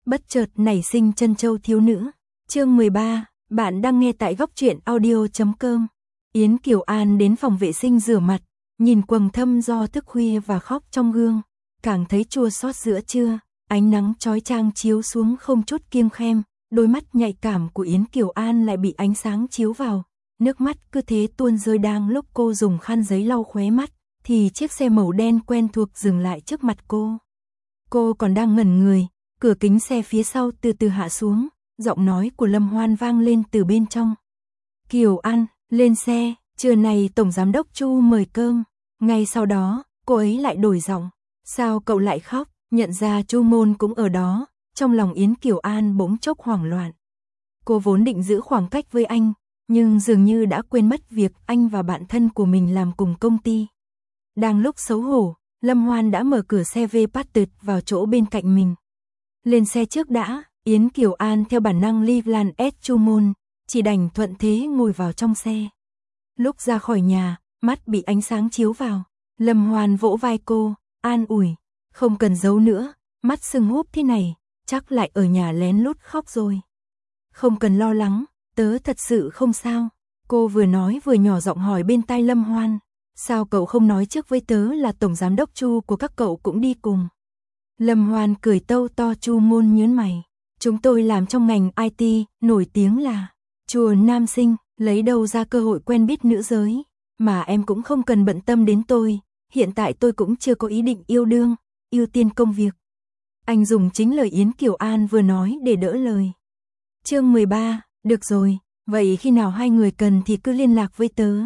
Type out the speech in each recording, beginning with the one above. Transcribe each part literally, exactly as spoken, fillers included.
Bất chợt nảy sinh chân châu thiếu nữ. Chương mười ba, bạn đang nghe tại góc truyện audio chấm com. Yến Kiều An đến phòng vệ sinh rửa mặt, nhìn quầng thâm do thức khuya và khóc trong gương, càng thấy chua xót giữa trưa, ánh nắng chói chang chiếu xuống không chút kiêng khem, đôi mắt nhạy cảm của Yến Kiều An lại bị ánh sáng chiếu vào, nước mắt cứ thế tuôn rơi. Đang lúc cô dùng khăn giấy lau khóe mắt, thì chiếc xe màu đen quen thuộc dừng lại trước mặt cô. Cô còn đang ngẩn người, cửa kính xe phía sau từ từ hạ xuống, giọng nói của Lâm Hoan vang lên từ bên trong. Kiều An, lên xe, trưa này Tổng Giám đốc Chu mời cơm. Ngay sau đó, cô ấy lại đổi giọng. Sao cậu lại khóc? Nhận ra Chu Môn cũng ở đó, trong lòng Yến Kiều An bỗng chốc hoảng loạn. Cô vốn định giữ khoảng cách với anh, nhưng dường như đã quên mất việc anh và bạn thân của mình làm cùng công ty. Đang lúc xấu hổ, Lâm Hoan đã mở cửa xe V-Passat vào chỗ bên cạnh mình. Lên xe trước đã, Yến Kiều An theo bản năng li lan ép Chu Môn, chỉ đành thuận thế ngồi vào trong xe. Lúc ra khỏi nhà, mắt bị ánh sáng chiếu vào, Lâm Hoan vỗ vai cô, an ủi, không cần giấu nữa, mắt sưng húp thế này, chắc lại ở nhà lén lút khóc rồi. Không cần lo lắng, tớ thật sự không sao. Cô vừa nói vừa nhỏ giọng hỏi bên tai Lâm Hoan, sao cậu không nói trước với tớ là Tổng Giám đốc Chu của các cậu cũng đi cùng. Lâm Hoan cười tâu to. Chu Môn nhớn mày, chúng tôi làm trong ngành i tê, nổi tiếng là chùa nam sinh, lấy đâu ra cơ hội quen biết nữ giới, mà em cũng không cần bận tâm đến tôi, hiện tại tôi cũng chưa có ý định yêu đương, ưu tiên công việc. Anh dùng chính lời Yến Kiều An vừa nói để đỡ lời. Chương mười ba, được rồi, vậy khi nào hai người cần thì cứ liên lạc với tớ.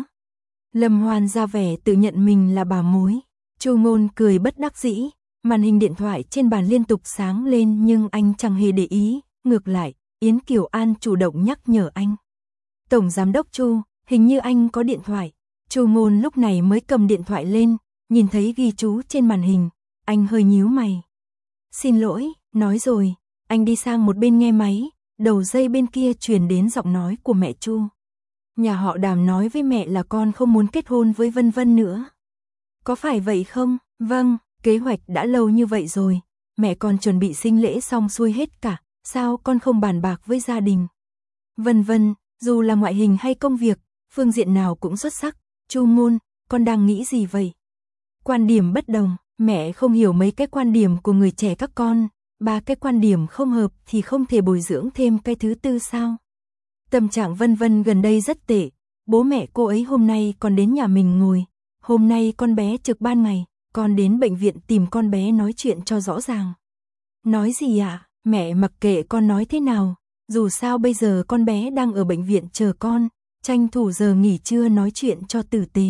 Lâm Hoan ra vẻ tự nhận mình là bà mối. Chu Môn cười bất đắc dĩ, màn hình điện thoại trên bàn liên tục sáng lên nhưng anh chẳng hề để ý, ngược lại, Yến Kiều An chủ động nhắc nhở anh. Tổng Giám đốc Chu, hình như anh có điện thoại. Chu Môn lúc này mới cầm điện thoại lên, nhìn thấy ghi chú trên màn hình, anh hơi nhíu mày. Xin lỗi, nói rồi, anh đi sang một bên nghe máy, đầu dây bên kia truyền đến giọng nói của mẹ Chu. Nhà họ Đàm nói với mẹ là con không muốn kết hôn với Vân Vân nữa. Có phải vậy không? Vâng, kế hoạch đã lâu như vậy rồi, mẹ con chuẩn bị sinh lễ xong xuôi hết cả, sao con không bàn bạc với gia đình? Vân Vân, dù là ngoại hình hay công việc, phương diện nào cũng xuất sắc. Chu Môn, con đang nghĩ gì vậy? Quan điểm bất đồng, mẹ không hiểu mấy cái quan điểm của người trẻ các con, ba cái quan điểm không hợp thì không thể bồi dưỡng thêm cái thứ tư sao? Tâm trạng Vân Vân gần đây rất tệ, bố mẹ cô ấy hôm nay còn đến nhà mình ngồi, hôm nay con bé trực ban ngày, con đến bệnh viện tìm con bé nói chuyện cho rõ ràng. Nói gì ạ? À? Mẹ mặc kệ con nói thế nào, dù sao bây giờ con bé đang ở bệnh viện chờ con, tranh thủ giờ nghỉ trưa nói chuyện cho tử tế.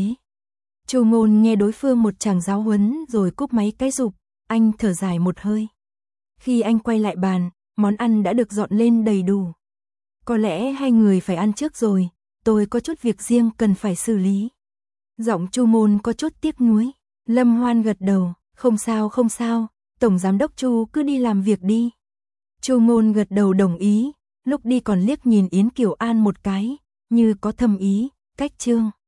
Chu Môn nghe đối phương một tràng giáo huấn rồi cúp máy cái rụp, anh thở dài một hơi. Khi anh quay lại bàn, món ăn đã được dọn lên đầy đủ. Có lẽ hai người phải ăn trước rồi, tôi có chút việc riêng cần phải xử lý. Giọng Chu Môn có chút tiếc nuối. Lâm Hoan gật đầu, không sao không sao, Tổng Giám đốc Chu cứ đi làm việc đi. Chu Môn gật đầu đồng ý, lúc đi còn liếc nhìn Yến Kiều An một cái, như có thâm ý, cách chương.